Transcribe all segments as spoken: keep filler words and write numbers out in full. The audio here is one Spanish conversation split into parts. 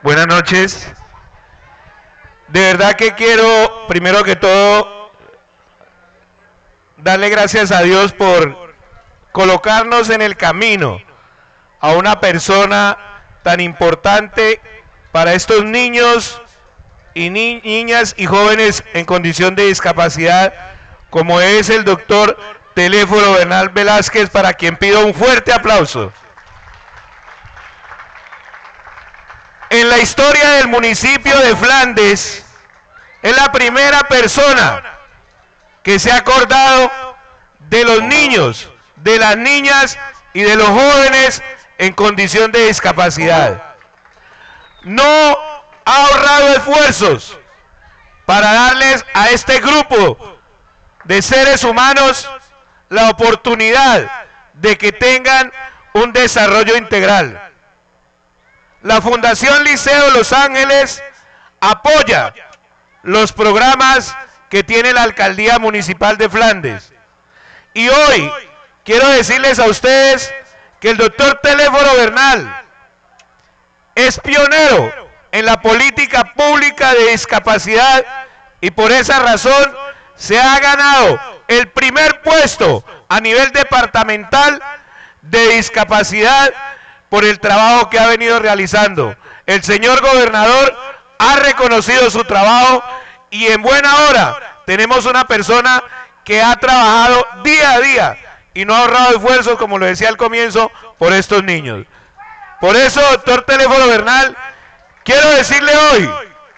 Buenas noches. De verdad que quiero, primero que todo, darle gracias a Dios por colocarnos en el camino a una persona tan importante para estos niños y ni niñas y jóvenes en condición de discapacidad, como es el doctor Teléforo Bernal Velázquez, para quien pido un fuerte aplauso. En la historia del municipio de Flandes, es la primera persona que se ha acordado de los niños, de las niñas y de los jóvenes en condición de discapacidad. No ha ahorrado esfuerzos para darles a este grupo de seres humanos la oportunidad de que tengan un desarrollo integral. La Fundación Liceo Los Ángeles apoya los programas que tiene la Alcaldía Municipal de Flandes. Y hoy quiero decirles a ustedes que el doctor Teléforo Bernal es pionero en la política pública de discapacidad y por esa razón se ha ganado el primer puesto a nivel departamental de discapacidad por el trabajo que ha venido realizando. El señor gobernador ha reconocido su trabajo y en buena hora tenemos una persona que ha trabajado día a día y no ha ahorrado esfuerzos, como lo decía al comienzo, por estos niños. Por eso, doctor Teléforo Bernal, quiero decirle hoy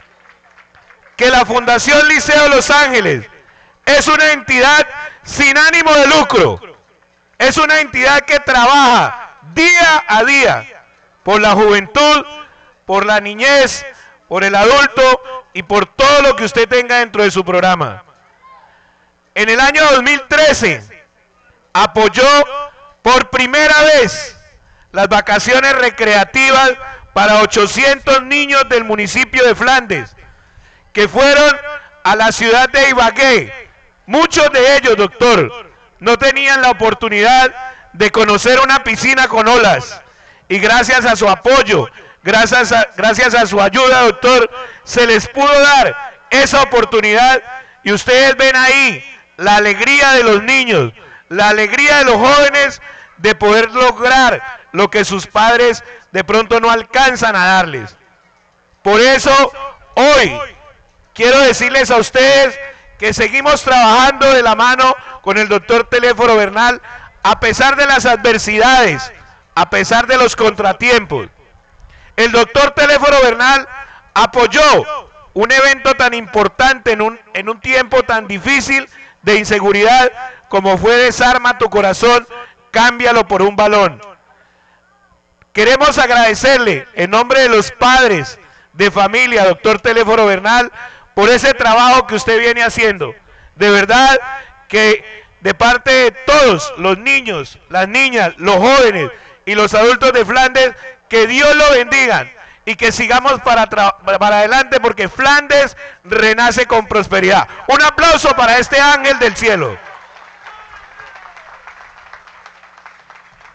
que la Fundación Liceo Los Ángeles es una entidad sin ánimo de lucro, es una entidad que trabaja día a día por la juventud, por la niñez, por el adulto y por todo lo que usted tenga dentro de su programa. En el año dos mil trece apoyó por primera vez las vacaciones recreativas para ochocientos niños del municipio de Flandes, que fueron a la ciudad de Ibagué. Muchos de ellos, doctor, no tenían la oportunidad de conocer una piscina con olas, y gracias a su apoyo, gracias a, gracias a su ayuda, doctor, se les pudo dar esa oportunidad, y ustedes ven ahí la alegría de los niños, la alegría de los jóvenes de poder lograr lo que sus padres de pronto no alcanzan a darles. Por eso, hoy, quiero decirles a ustedes que seguimos trabajando de la mano con el doctor Teléforo Bernal, a pesar de las adversidades, a pesar de los contratiempos. El doctor Teléforo Bernal apoyó un evento tan importante en un, en un tiempo tan difícil de inseguridad como fue Desarma tu Corazón, cámbialo por un balón. Queremos agradecerle en nombre de los padres de familia, doctor Teléforo Bernal, por ese trabajo que usted viene haciendo. De verdad que de parte de todos los niños, las niñas, los jóvenes y los adultos de Flandes, que Dios lo bendiga y que sigamos para, para adelante, porque Flandes renace con prosperidad. Un aplauso para este ángel del cielo.